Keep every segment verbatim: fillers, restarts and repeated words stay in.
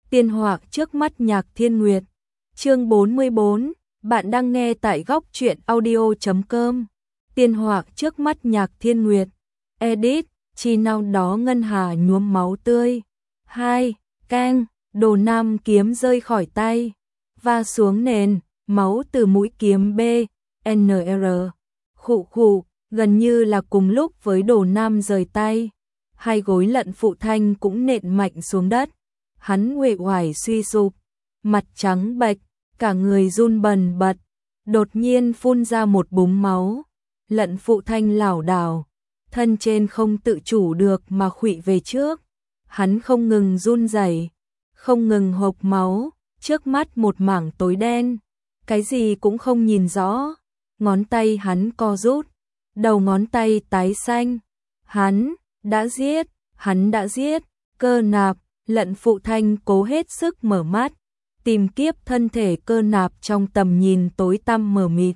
Tiên họa trước mắt Nhạc Thiên Nguyệt. Chương bốn mươi bốn, bạn đang nghe tại góc truyện audio chấm com. Tiên họa trước mắt Nhạc Thiên Nguyệt. Edit, chi nào đó ngân hà nhuốm máu tươi. hai. Keng, đồ nam kiếm rơi khỏi tay, va xuống nền, máu từ mũi kiếm B, N R. Khụ khụ, gần như là cùng lúc với đồ nam rời tay. Hai gối Lận Phụ Thanh cũng nện mạnh xuống đất. Hắn uể oải suy sụp, mặt trắng bệch, cả người run bần bật, đột nhiên phun ra một búng máu. Lận Phụ Thanh lảo đảo, thân trên không tự chủ được mà khuỵu về trước. Hắn không ngừng run rẩy, không ngừng hộc máu, trước mắt một mảng tối đen, cái gì cũng không nhìn rõ. Ngón tay hắn co rút, đầu ngón tay tái xanh. Hắn đã giết, hắn đã giết. Cơ Nạp. Lận Phụ Thanh cố hết sức mở mắt, tìm kiếp thân thể Cơ Nạp trong tầm nhìn tối tăm mờ mịt.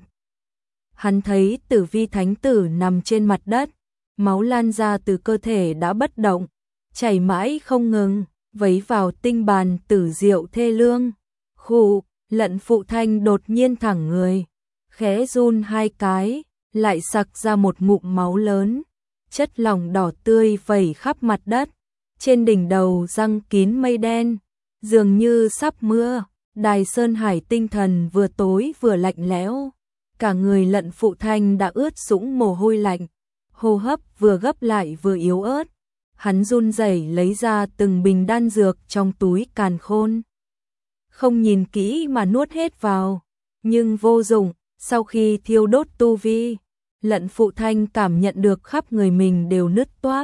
Hắn thấy Tử Vi Thánh Tử nằm trên mặt đất, máu lan ra từ cơ thể đã bất động, chảy mãi không ngừng, vấy vào tinh bàn tử diệu thê lương. Khụ, Lận Phụ Thanh đột nhiên thẳng người, khẽ run hai cái, lại sặc ra một ngụm máu lớn, chất lỏng đỏ tươi vẩy khắp mặt đất. Trên đỉnh đầu răng kín mây đen, dường như sắp mưa. Đài Sơn Hải tinh thần vừa tối vừa lạnh lẽo, cả người Lận Phụ Thanh đã ướt sũng mồ hôi lạnh, hô hấp vừa gấp lại vừa yếu ớt. Hắn run rẩy lấy ra từng bình đan dược trong túi càn khôn, không nhìn kỹ mà nuốt hết vào, nhưng vô dụng. Sau khi thiêu đốt tu vi, Lận Phụ Thanh cảm nhận được khắp người mình đều nứt toác,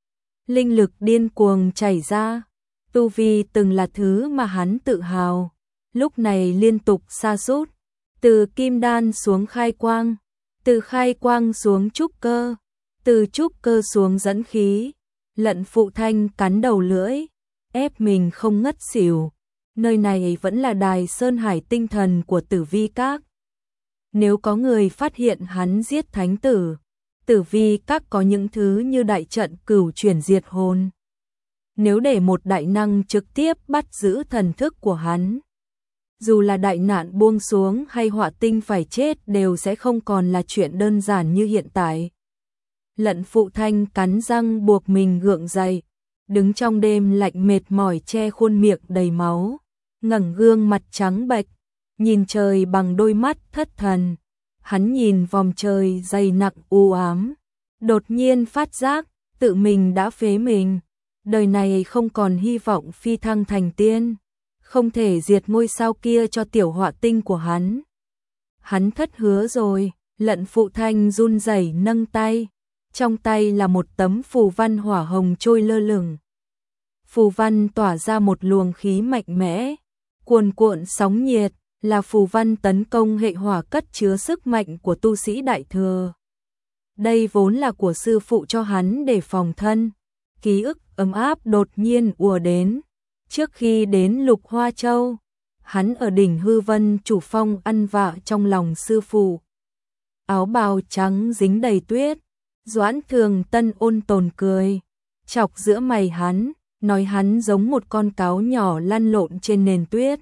linh lực điên cuồng chảy ra. Tu vi từng là thứ mà hắn tự hào, lúc này liên tục sa sút, từ kim đan xuống khai quang, từ khai quang xuống trúc cơ, từ trúc cơ xuống dẫn khí. Lận Phụ Thanh cắn đầu lưỡi, ép mình không ngất xỉu. Nơi này vẫn là Đài Sơn Hải tinh thần của Tử Vi Các. Nếu có người phát hiện hắn giết thánh tử, Tử Vi Các có những thứ như đại trận cửu chuyển diệt hồn. Nếu để một đại năng trực tiếp bắt giữ thần thức của hắn, dù là đại nạn buông xuống hay họa tinh phải chết đều sẽ không còn là chuyện đơn giản như hiện tại. Lận Phụ Thanh cắn răng buộc mình gượng dậy, đứng trong đêm lạnh mệt mỏi che khuôn miệng đầy máu, ngẩng gương mặt trắng bệch, nhìn trời bằng đôi mắt thất thần. Hắn nhìn vòng trời dày nặng u ám, đột nhiên phát giác tự mình đã phế mình, đời này không còn hy vọng phi thăng thành tiên, không thể diệt ngôi sao kia cho tiểu họa tinh của hắn. Hắn thất hứa rồi. Lận Phụ Thanh run rẩy nâng tay, trong tay là một tấm phù văn hỏa hồng trôi lơ lửng. Phù văn tỏa ra một luồng khí mạnh mẽ, cuồn cuộn sóng nhiệt, là phù văn tấn công hệ hỏa cất chứa sức mạnh của tu sĩ đại thừa. Đây vốn là của sư phụ cho hắn để phòng thân. Ký ức ấm áp đột nhiên ùa đến. Trước khi đến Lục Hoa Châu, hắn ở đỉnh Hư Vân Chủ Phong ăn vạ trong lòng sư phụ. Áo bào trắng dính đầy tuyết, Doãn Thường Tân ôn tồn cười, chọc giữa mày hắn, nói hắn giống một con cáo nhỏ lăn lộn trên nền tuyết.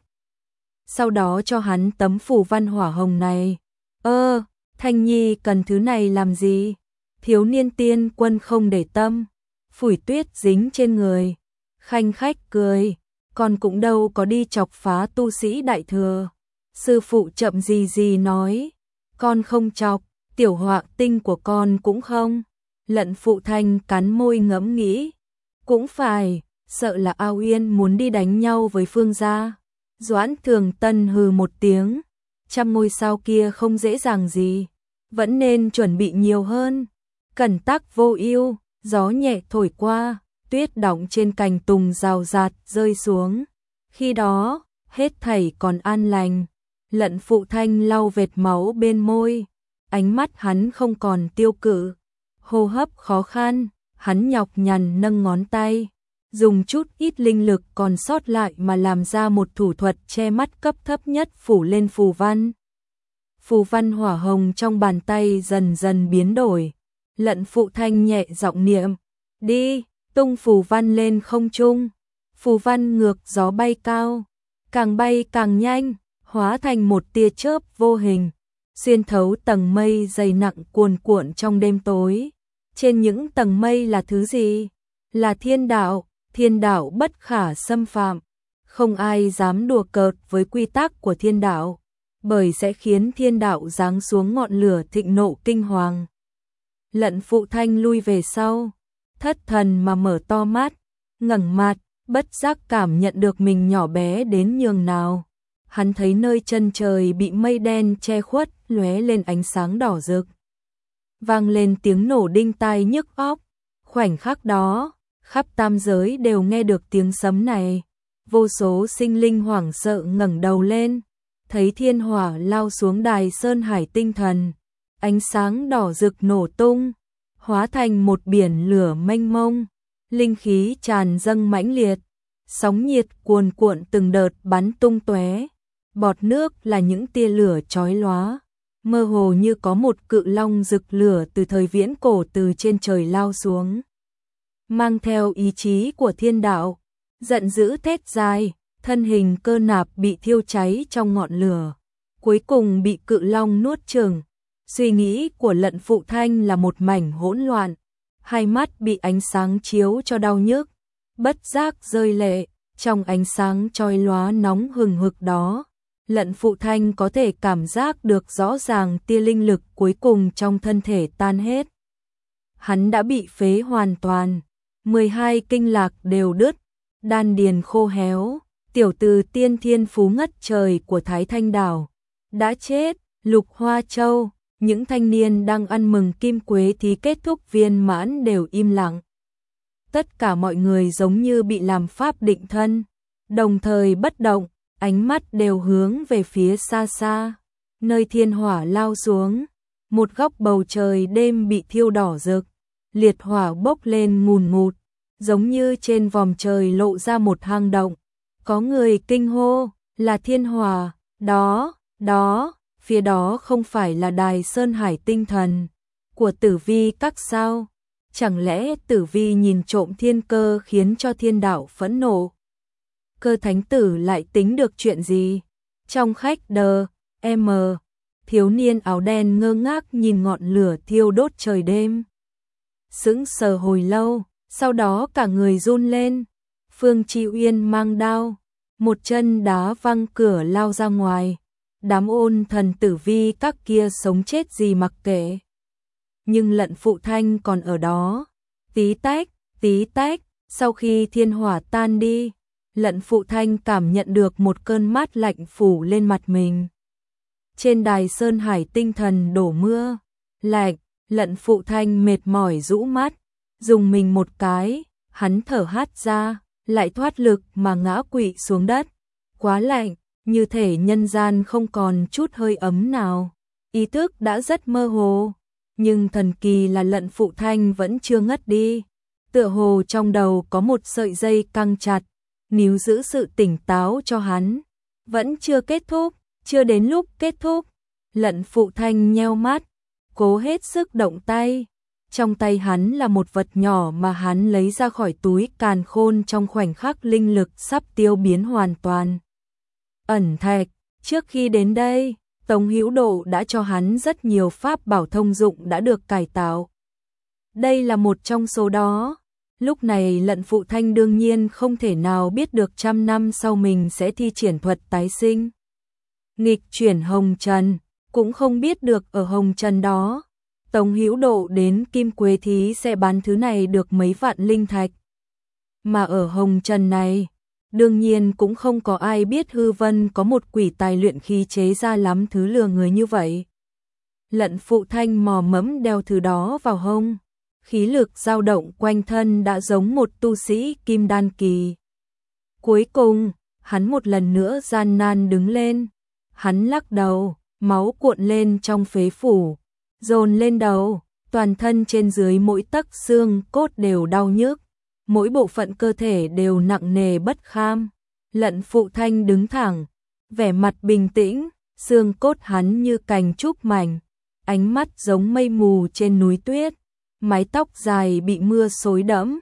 Sau đó cho hắn tấm phù văn hỏa hồng này. Ơ, Thanh Nhi cần thứ này làm gì? Thiếu niên tiên quân không để tâm, phủi tuyết dính trên người, khanh khách cười, con cũng đâu có đi chọc phá tu sĩ đại thừa. Sư phụ chậm gì gì nói, con không chọc, tiểu họa tinh của con cũng không. Lận Phụ Thanh cắn môi ngẫm nghĩ, cũng phải, sợ là Ao Yên muốn đi đánh nhau với Phương gia. Doãn Thường Tân hừ một tiếng, trăm ngôi sao kia không dễ dàng gì, vẫn nên chuẩn bị nhiều hơn. Cẩn tắc vô ưu, gió nhẹ thổi qua, tuyết đọng trên cành tùng rào rạt rơi xuống. Khi đó, hết thảy còn an lành. Lận Phụ Thanh lau vệt máu bên môi, ánh mắt hắn không còn tiêu cự, hô hấp khó khăn, hắn nhọc nhằn nâng ngón tay, dùng chút ít linh lực còn sót lại mà làm ra một thủ thuật che mắt cấp thấp nhất phủ lên phù văn. Phù văn hỏa hồng trong bàn tay dần dần biến đổi. Lận Phụ Thanh nhẹ giọng niệm, đi, tung phù văn lên không trung. phù văn ngược gió bay cao, càng bay càng nhanh, hóa thành một tia chớp vô hình, xuyên thấu tầng mây dày nặng cuồn cuộn trong đêm tối. Trên những tầng mây là thứ gì? Là thiên đạo, thiên đạo bất khả xâm phạm. Không ai dám đùa cợt với quy tắc của thiên đạo, bởi sẽ khiến thiên đạo giáng xuống ngọn lửa thịnh nộ kinh hoàng. Lận Phụ Thanh lui về sau, thất thần mà mở to mắt, ngẩng mặt, bất giác cảm nhận được mình nhỏ bé đến nhường nào. Hắn thấy nơi chân trời bị mây đen che khuất, lóe lên ánh sáng đỏ rực. Vang lên tiếng nổ đinh tai nhức óc. Khoảnh khắc đó, khắp tam giới đều nghe được tiếng sấm này. Vô số sinh linh hoảng sợ ngẩng đầu lên, thấy thiên hỏa lao xuống đài sơn hải tinh thần. Ánh sáng đỏ rực nổ tung, hóa thành một biển lửa mênh mông, linh khí tràn dâng mãnh liệt, sóng nhiệt cuồn cuộn từng đợt bắn tung tóe. Bọt nước là những tia lửa chói lóa, mơ hồ như có một cự long rực lửa từ thời viễn cổ từ trên trời lao xuống. Mang theo ý chí của thiên đạo, giận dữ thét dài, thân hình Cơ Nạp bị thiêu cháy trong ngọn lửa, cuối cùng bị cự long nuốt chửng. Suy nghĩ của Lận Phụ Thanh là một mảnh hỗn loạn, hai mắt bị ánh sáng chiếu cho đau nhức, bất giác rơi lệ. Trong ánh sáng chói lóa nóng hừng hực đó, Lận Phụ Thanh có thể cảm giác được rõ ràng tia linh lực cuối cùng trong thân thể tan hết. Hắn đã bị phế hoàn toàn, mười hai kinh lạc đều đứt, đan điền khô héo, tiểu từ tiên thiên phú ngất trời của Thái Thanh Đảo đã chết. Lục Hoa Châu, những thanh niên đang ăn mừng kim quế thí kết thúc viên mãn đều im lặng. Tất cả mọi người giống như bị làm pháp định thân, đồng thời bất động, ánh mắt đều hướng về phía xa xa, nơi thiên hỏa lao xuống. Một góc bầu trời đêm bị thiêu đỏ rực, liệt hỏa bốc lên ngùn ngụt, giống như trên vòm trời lộ ra một hang động. Có người kinh hô, là thiên hỏa, đó, đó, phía đó không phải là đài Sơn Hải tinh thần của Tử Vi Các sao? Chẳng lẽ Tử Vi nhìn trộm thiên cơ khiến cho thiên đạo phẫn nộ? Cơ thánh tử lại tính được chuyện gì? Trong khách đờ, M, thiếu niên áo đen ngơ ngác nhìn ngọn lửa thiêu đốt trời đêm. Sững sờ hồi lâu, sau đó cả người run lên. Phương Chi Uyên mang đao, một chân đá văng cửa lao ra ngoài. Đám ôn thần Tử Vi Các kia sống chết gì mặc kệ. Nhưng Lận Phụ Thanh còn ở đó. Tí tách, tí tách, sau khi thiên hỏa tan đi, Lận Phụ Thanh cảm nhận được một cơn mát lạnh phủ lên mặt mình. Trên đài Sơn Hải tinh thần đổ mưa, lạnh, Lận Phụ Thanh mệt mỏi rũ mắt, dùng mình một cái, hắn thở hắt ra, lại thoát lực mà ngã quỵ xuống đất. Quá lạnh, như thể nhân gian không còn chút hơi ấm nào. Ý thức đã rất mơ hồ, nhưng thần kỳ là Lận Phụ Thanh vẫn chưa ngất đi. Tựa hồ trong đầu có một sợi dây căng chặt, níu giữ sự tỉnh táo cho hắn. Vẫn chưa kết thúc, chưa đến lúc kết thúc. Lận Phụ Thanh nheo mắt, cố hết sức động tay. Trong tay hắn là một vật nhỏ mà hắn lấy ra khỏi túi càn khôn trong khoảnh khắc linh lực sắp tiêu biến hoàn toàn. Ẩn thạch, trước khi đến đây, Tống Hữu Độ đã cho hắn rất nhiều pháp bảo thông dụng đã được cải tạo. Đây là một trong số đó. Lúc này Lận Phụ Thanh đương nhiên không thể nào biết được trăm năm sau mình sẽ thi triển thuật tái sinh. Nghịch chuyển hồng trần, cũng không biết được ở hồng trần đó, Tống Hữu Độ đến Kim Quế Thí sẽ bán thứ này được mấy vạn linh thạch. Mà ở hồng trần này, đương nhiên cũng không có ai biết Hư Vân có một quỷ tài luyện khí chế ra lắm thứ lừa người như vậy. Lận Phụ Thanh mò mẫm đeo thứ đó vào hông, khí lực dao động quanh thân đã giống một tu sĩ kim đan kỳ. Cuối cùng, hắn một lần nữa gian nan đứng lên, hắn lắc đầu, máu cuộn lên trong phế phủ, dồn lên đầu, toàn thân trên dưới mỗi tấc xương cốt đều đau nhức. Mỗi bộ phận cơ thể đều nặng nề bất kham. Lận Phụ Thanh đứng thẳng, vẻ mặt bình tĩnh, xương cốt hắn như cành trúc mảnh, ánh mắt giống mây mù trên núi tuyết, mái tóc dài bị mưa xối đẫm,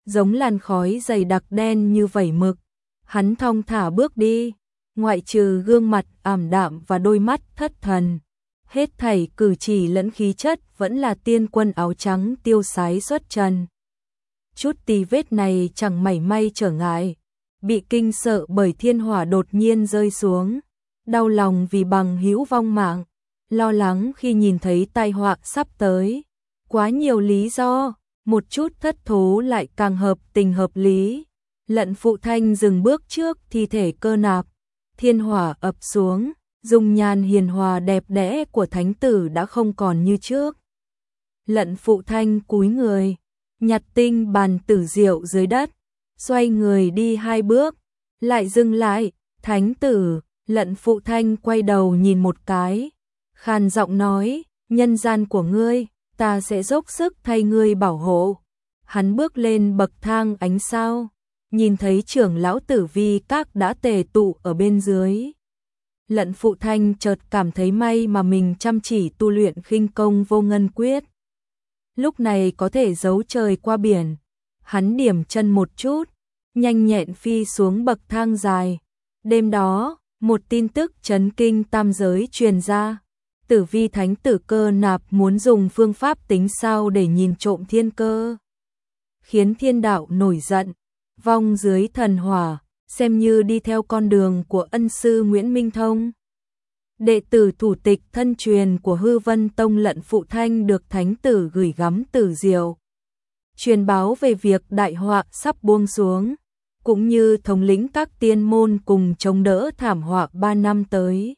giống làn khói dày đặc đen như vẩy mực. Hắn thong thả bước đi, ngoại trừ gương mặt ảm đạm và đôi mắt thất thần. Hết thảy cử chỉ lẫn khí chất vẫn là tiên quân áo trắng tiêu sái xuất trần. Chút tì vết này chẳng mảy may trở ngại, bị kinh sợ bởi thiên hỏa đột nhiên rơi xuống, đau lòng vì bằng hữu vong mạng, lo lắng khi nhìn thấy tai họa sắp tới. Quá nhiều lý do, một chút thất thố lại càng hợp tình hợp lý. Lận Phụ Thanh dừng bước trước thi thể Cơ Nạp, thiên hỏa ập xuống, dung nhan hiền hòa đẹp đẽ của thánh tử đã không còn như trước. Lận Phụ Thanh cúi người, nhặt tinh bàn tử diệu dưới đất, xoay người đi hai bước, lại dừng lại. Thánh tử, Lận Phụ Thanh quay đầu nhìn một cái, khàn giọng nói, nhân gian của ngươi, ta sẽ dốc sức thay ngươi bảo hộ. Hắn bước lên bậc thang ánh sao, nhìn thấy trưởng lão Tử Vi Các đã tề tụ ở bên dưới. Lận Phụ Thanh chợt cảm thấy may mà mình chăm chỉ tu luyện khinh công vô ngân quyết. Lúc này có thể giấu trời qua biển. Hắn điểm chân một chút, nhanh nhẹn phi xuống bậc thang dài. Đêm đó, một tin tức chấn kinh tam giới truyền ra. Tử Vi thánh tử Cơ Nạp muốn dùng phương pháp tính sao để nhìn trộm thiên cơ, khiến thiên đạo nổi giận, vong dưới thần hỏa, xem như đi theo con đường của ân sư Nguyễn Minh Thông. Đệ tử thủ tịch thân truyền của Hư Vân Tông Lận Phụ Thanh được thánh tử gửi gắm tử diệu, truyền báo về việc đại họa sắp buông xuống, cũng như thống lĩnh các tiên môn cùng chống đỡ thảm họa ba năm tới.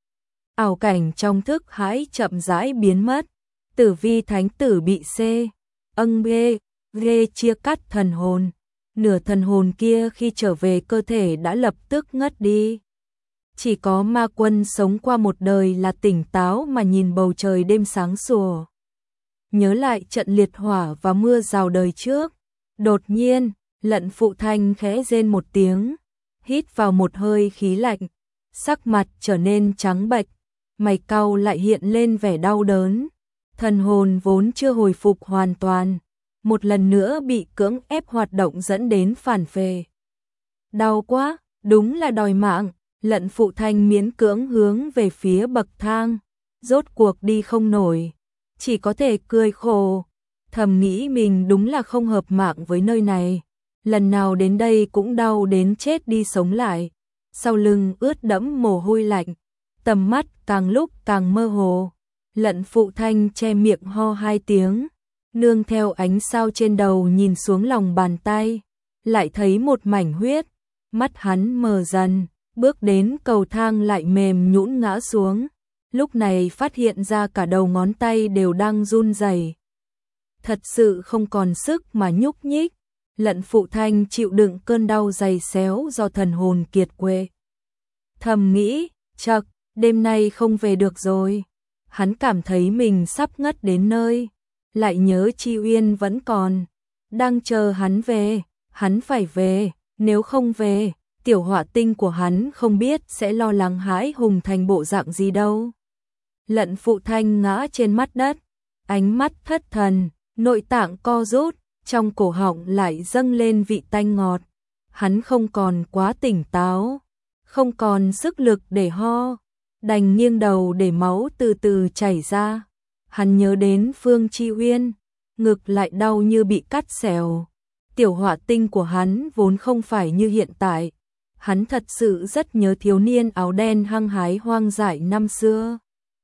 Ảo cảnh trong thức hãi chậm rãi biến mất, Tử Vi thánh tử bị xê, âng bê, ghê chia cắt thần hồn. Nửa thần hồn kia khi trở về cơ thể đã lập tức ngất đi. Chỉ có ma quân sống qua một đời là tỉnh táo mà nhìn bầu trời đêm sáng sủa. Nhớ lại trận liệt hỏa và mưa rào đời trước, đột nhiên, Lận Phụ Thanh khẽ rên một tiếng, hít vào một hơi khí lạnh, sắc mặt trở nên trắng bệch, mày cau lại hiện lên vẻ đau đớn. Thần hồn vốn chưa hồi phục hoàn toàn, một lần nữa bị cưỡng ép hoạt động dẫn đến phản phệ. Đau quá, đúng là đòi mạng. Lận Phụ Thanh miễn cưỡng hướng về phía bậc thang, rốt cuộc đi không nổi, chỉ có thể cười khổ, thầm nghĩ mình đúng là không hợp mạng với nơi này, lần nào đến đây cũng đau đến chết đi sống lại. Sau lưng ướt đẫm mồ hôi lạnh, tầm mắt càng lúc càng mơ hồ. Lận Phụ Thanh che miệng ho hai tiếng, nương theo ánh sao trên đầu nhìn xuống lòng bàn tay, lại thấy một mảnh huyết, mắt hắn mờ dần, bước đến cầu thang lại mềm nhũn ngã xuống, lúc này phát hiện ra cả đầu ngón tay đều đang run rẩy. Thật sự không còn sức mà nhúc nhích. Lận Phụ Thanh chịu đựng cơn đau dày xéo do thần hồn kiệt quệ. Thầm nghĩ, chậc, đêm nay không về được rồi. Hắn cảm thấy mình sắp ngất đến nơi, lại nhớ Chi Uyên vẫn còn, đang chờ hắn về, hắn phải về, nếu không về, tiểu họa tinh của hắn không biết sẽ lo lắng hãi hùng thành bộ dạng gì đâu. Lận Phụ Thanh ngã trên mặt đất, ánh mắt thất thần, nội tạng co rút, trong cổ họng lại dâng lên vị tanh ngọt. Hắn không còn quá tỉnh táo, không còn sức lực để ho, đành nghiêng đầu để máu từ từ chảy ra. Hắn nhớ đến Phương Chi Uyên, ngực lại đau như bị cắt xẻo. Tiểu họa tinh của hắn vốn không phải như hiện tại. Hắn thật sự rất nhớ thiếu niên áo đen hăng hái hoang dại năm xưa.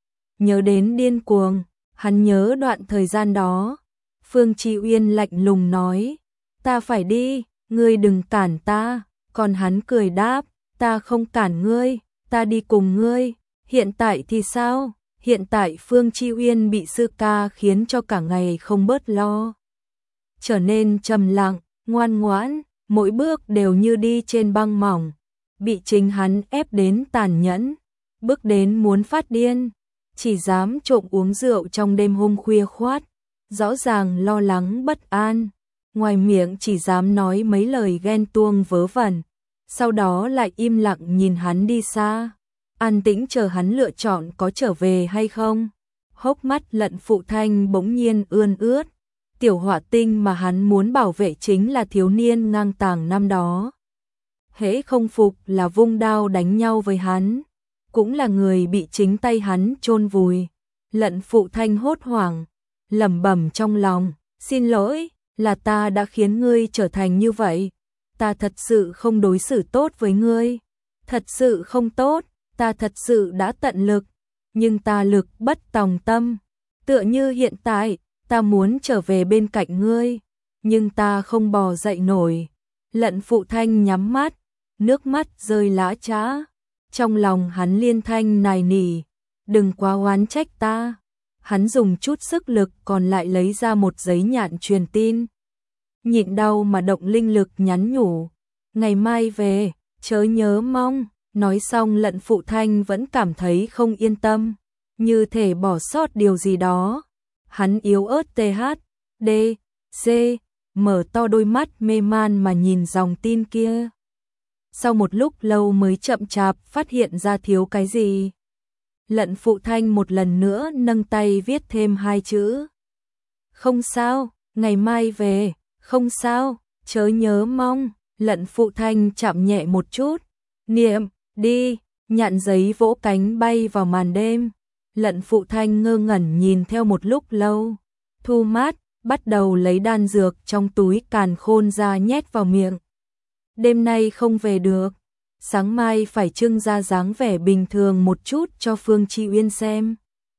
Nhớ đến điên cuồng, hắn nhớ đoạn thời gian đó. Phương Chi Uyên lạnh lùng nói, ta phải đi, ngươi đừng cản ta. Còn hắn cười đáp, ta không cản ngươi, ta đi cùng ngươi. Hiện tại thì sao? Hiện tại Phương Chi Uyên bị sư ca khiến cho cả ngày không bớt lo. Trở nên trầm lặng, ngoan ngoãn, mỗi bước đều như đi trên băng mỏng. Bị chính hắn ép đến tàn nhẫn, bước đến muốn phát điên. Chỉ dám trộm uống rượu trong đêm hôm khuya khoát, rõ ràng lo lắng bất an. Ngoài miệng chỉ dám nói mấy lời ghen tuông vớ vẩn, sau đó lại im lặng nhìn hắn đi xa, an tĩnh chờ hắn lựa chọn có trở về hay không. Hốc mắt Lận Phụ Thanh bỗng nhiên ươn ướt, Tiểu Họa Tinh mà hắn muốn bảo vệ chính là thiếu niên ngang tàng năm đó. Hễ không phục là vung đao đánh nhau với hắn, cũng là người bị chính tay hắn chôn vùi. Lận Phụ Thanh hốt hoảng, lẩm bẩm trong lòng, xin lỗi, là ta đã khiến ngươi trở thành như vậy. Ta thật sự không đối xử tốt với ngươi. Thật sự không tốt, ta thật sự đã tận lực, nhưng ta lực bất tòng tâm. Tựa như hiện tại, ta muốn trở về bên cạnh ngươi, nhưng ta không bò dậy nổi. Lận Phụ Thanh nhắm mắt, nước mắt rơi lã chã. Trong lòng hắn liên thanh nài nỉ, đừng quá oán trách ta. Hắn dùng chút sức lực còn lại lấy ra một giấy nhạn truyền tin. Nhịn đau mà động linh lực nhắn nhủ, ngày mai về, chớ nhớ mong. Nói xong Lận Phụ Thanh vẫn cảm thấy không yên tâm, như thể bỏ sót điều gì đó. Hắn yếu ớt tê hát, đê, xê, mở to đôi mắt mê man mà nhìn dòng tin kia. Sau một lúc lâu mới chậm chạp phát hiện ra thiếu cái gì. Lận Phụ Thanh một lần nữa nâng tay viết thêm hai chữ. Không sao, ngày mai về, không sao, chớ nhớ mong. Lận Phụ Thanh chạm nhẹ một chút, niệm, đi, nhạn giấy vỗ cánh bay vào màn đêm. Lận Phụ Thanh ngơ ngẩn nhìn theo một lúc lâu, thu mát, bắt đầu lấy đan dược trong túi càn khôn ra nhét vào miệng. Đêm nay không về được, sáng mai phải trưng ra dáng vẻ bình thường một chút cho Phương Tri Uyên xem.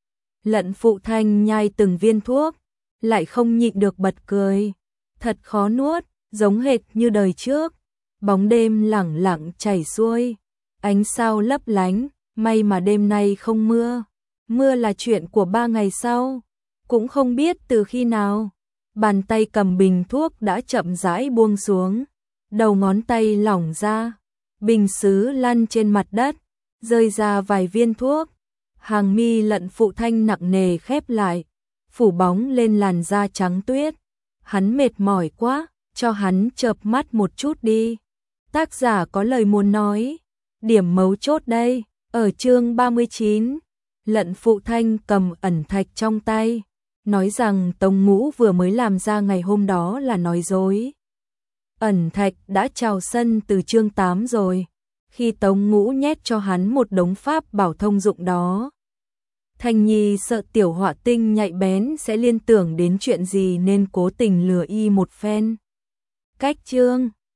Lận Phụ Thanh nhai từng viên thuốc, lại không nhịn được bật cười. Thật khó nuốt, giống hệt như đời trước. Bóng đêm lẳng lặng chảy xuôi, ánh sao lấp lánh, may mà đêm nay không mưa. Mưa là chuyện của ba ngày sau, cũng không biết từ khi nào. Bàn tay cầm bình thuốc đã chậm rãi buông xuống, đầu ngón tay lỏng ra, bình sứ lăn trên mặt đất, rơi ra vài viên thuốc. Hàng mi Lận Phụ Thanh nặng nề khép lại, phủ bóng lên làn da trắng tuyết. Hắn mệt mỏi quá, cho hắn chợp mắt một chút đi. Tác giả có lời muốn nói. Điểm mấu chốt đây, ở chương ba mươi chín, Lận Phụ Thanh cầm ẩn thạch trong tay, nói rằng Tống Ngũ vừa mới làm ra ngày hôm đó là nói dối. Ẩn thạch đã chào sân từ chương tám rồi, khi Tống Ngũ nhét cho hắn một đống pháp bảo thông dụng đó. Thanh Nhi sợ Tiểu Họa Tinh nhạy bén sẽ liên tưởng đến chuyện gì nên cố tình lừa y một phen. Cách chương